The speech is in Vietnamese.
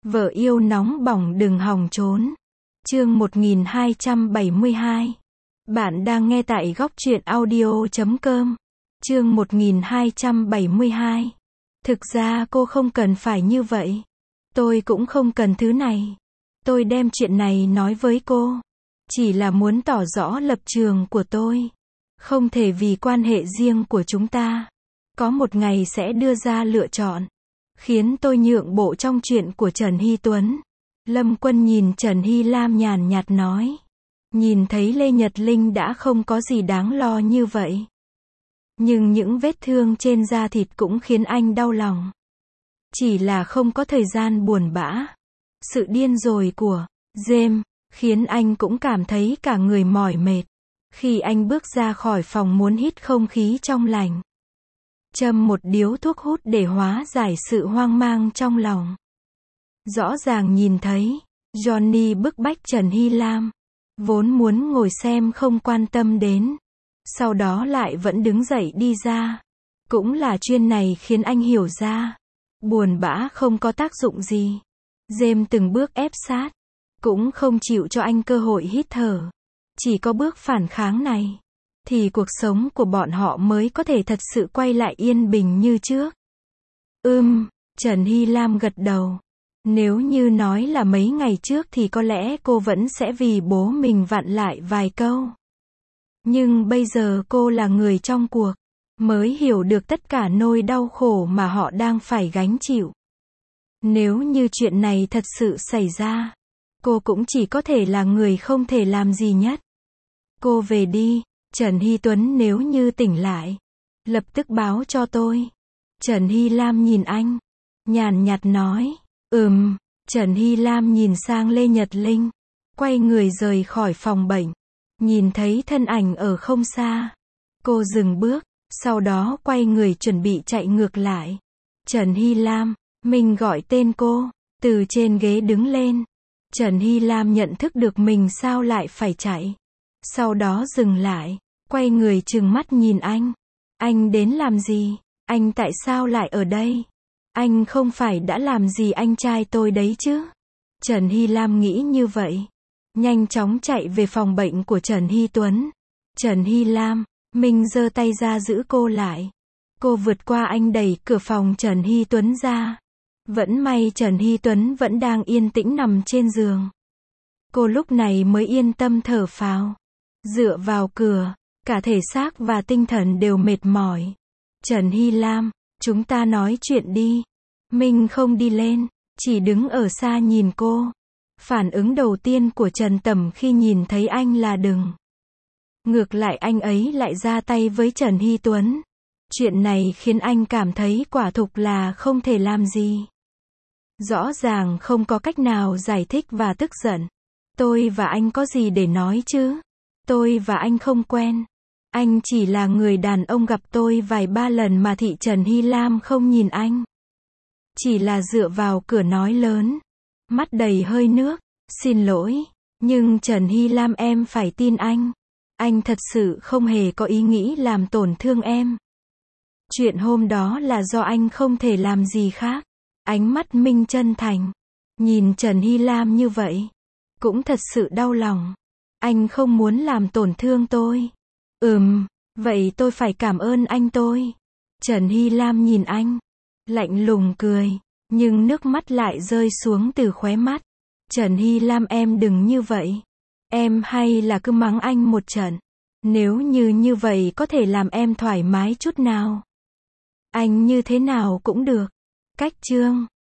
Vợ yêu nóng bỏng đừng hòng trốn. Chương 1272. Bạn đang nghe tại góc truyện audio.com. Chương 1272. Thực ra cô không cần phải như vậy. Tôi cũng không cần thứ này. Tôi đem chuyện này nói với cô. Chỉ là muốn tỏ rõ lập trường của tôi. Không thể vì quan hệ riêng của chúng ta. Có một ngày sẽ đưa ra lựa chọn. Khiến tôi nhượng bộ trong chuyện của Trần Hy Tuấn. Lâm Quân nhìn Trần Hy Lam nhàn nhạt nói. Nhìn thấy Lê Nhật Linh đã không có gì đáng lo như vậy. Nhưng những vết thương trên da thịt cũng khiến anh đau lòng. Chỉ là không có thời gian buồn bã. Sự điên rồ của James khiến anh cũng cảm thấy cả người mỏi mệt. Khi anh bước ra khỏi phòng muốn hít không khí trong lành. Châm một điếu thuốc hút để hóa giải sự hoang mang trong lòng. Rõ ràng nhìn thấy, Johnny bức bách Trần Hy Lam. Vốn muốn ngồi xem không quan tâm đến. Sau đó lại vẫn đứng dậy đi ra. Cũng là chuyện này khiến anh hiểu ra. Buồn bã không có tác dụng gì. James từng bước ép sát. Cũng không chịu cho anh cơ hội hít thở. Chỉ có bước phản kháng này. Thì cuộc sống của bọn họ mới có thể thật sự quay lại yên bình như trước. Trần Hy Lam gật đầu. Nếu như nói là mấy ngày trước thì có lẽ cô vẫn sẽ vì bố mình vặn lại vài câu. Nhưng bây giờ cô là người trong cuộc. Mới hiểu được tất cả nỗi đau khổ mà họ đang phải gánh chịu. Nếu như chuyện này thật sự xảy ra. Cô cũng chỉ có thể là người không thể làm gì nhất. Cô về đi. Trần Hy Tuấn nếu như tỉnh lại. Lập tức báo cho tôi. Trần Hy Lam nhìn anh. Nhàn nhạt nói. Trần Hy Lam nhìn sang Lê Nhật Linh. Quay người rời khỏi phòng bệnh. Nhìn thấy thân ảnh ở không xa. Cô dừng bước. Sau đó quay người chuẩn bị chạy ngược lại. Trần Hy Lam. Mình gọi tên cô. Từ trên ghế đứng lên. Trần Hy Lam nhận thức được mình sao lại phải chạy. Sau đó dừng lại. Quay người trừng mắt nhìn anh. Anh đến làm gì? Anh tại sao lại ở đây? Anh không phải đã làm gì anh trai tôi đấy chứ? Trần Hy Lam nghĩ như vậy. Nhanh chóng chạy về phòng bệnh của Trần Hy Tuấn. Trần Hy Lam, mình giơ tay ra giữ cô lại. Cô vượt qua anh đẩy cửa phòng Trần Hy Tuấn ra. Vẫn may Trần Hy Tuấn vẫn đang yên tĩnh nằm trên giường. Cô lúc này mới yên tâm thở phào. Dựa vào cửa, cả thể xác và tinh thần đều mệt mỏi. Trần Hy Lam, chúng ta nói chuyện đi. Mình không đi lên, chỉ đứng ở xa nhìn cô. Phản ứng đầu tiên của Trần Tầm khi nhìn thấy anh là đừng. Ngược lại anh ấy lại ra tay với Trần Hy Tuấn. Chuyện này khiến anh cảm thấy quả thực là không thể làm gì. Rõ ràng không có cách nào giải thích và tức giận. Tôi và anh có gì để nói chứ? Tôi và anh không quen. Anh chỉ là người đàn ông gặp tôi vài ba lần mà thị Trần Hy Lam không nhìn anh. Chỉ là dựa vào cửa nói lớn. Mắt đầy hơi nước. Xin lỗi. Nhưng Trần Hy Lam em phải tin anh. Anh thật sự không hề có ý nghĩ làm tổn thương em. Chuyện hôm đó là do anh không thể làm gì khác. Ánh mắt Minh chân thành. Nhìn Trần Hy Lam như vậy. Cũng thật sự đau lòng. Anh không muốn làm tổn thương tôi. Vậy tôi phải cảm ơn anh tôi. Trần Hy Lam nhìn anh. Lạnh lùng cười. Nhưng nước mắt lại rơi xuống từ khóe mắt. Trần Hy Lam em đừng như vậy. Em hay là cứ mắng anh một trận. Nếu như vậy có thể làm em thoải mái chút nào. Anh như thế nào cũng được. Cách chương